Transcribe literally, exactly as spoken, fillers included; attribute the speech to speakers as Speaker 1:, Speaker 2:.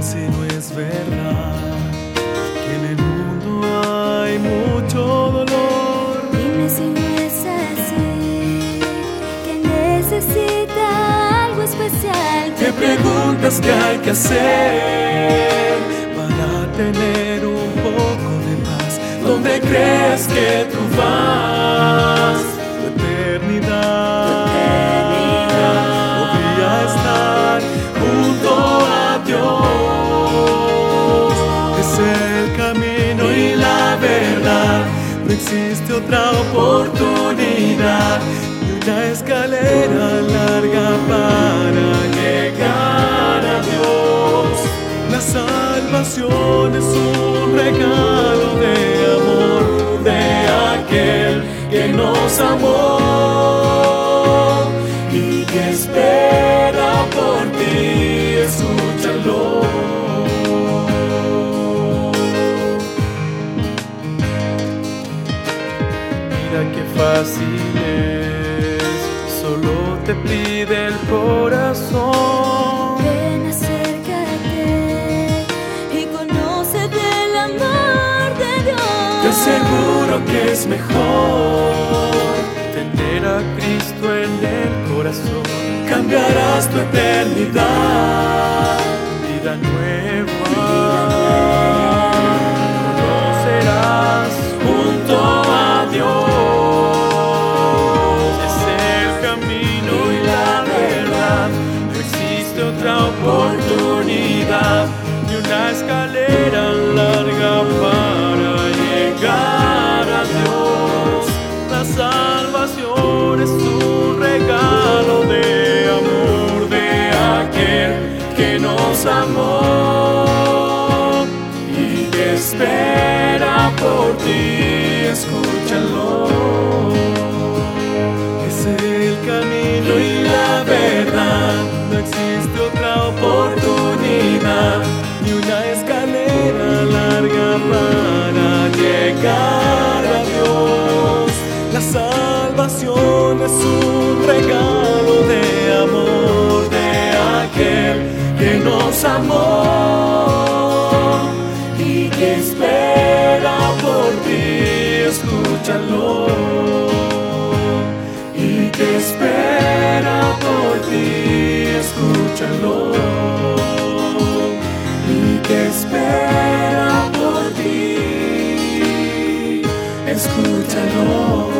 Speaker 1: si no es verdad que en el mundo hay mucho dolor?
Speaker 2: Dime si no es así, que necesita algo especial.
Speaker 1: Te preguntas qué hay que hacer para tener un poco de paz. ¿Dónde crees que tú vas? Tu eternidad, podría estar junto a Dios. Es el camino y la verdad. No existe otra oportunidad ni una escalera larga para llegar a Dios. La salvación es un regalo de amor de aquel que nos amó y que espera por ti. Escúchalo. Mira qué fácil es, solo te pide el corazón.
Speaker 2: Ven, acércate y conoce del amor de Dios.
Speaker 1: Te aseguro que es mejor tener a Cristo en el corazón. Cambiarás tu eternidad, vida nueva. Conocerás junto a Dios. Es el camino y la verdad. No existe otra oportunidad ni una escalera larga para llegar a Dios. La salvación es un regalo de amor de aquel que nos amó y que espera por ti. Escúchalo. Es el camino y la verdad. No existe otra oportunidad ni una escalera larga para llegar a Dios. La salvación es un regalo de amor de aquel que nos amó y que espera por ti. Escúchalo. Y que espera por ti. Escúchalo. Y que espera por ti. Escúchalo.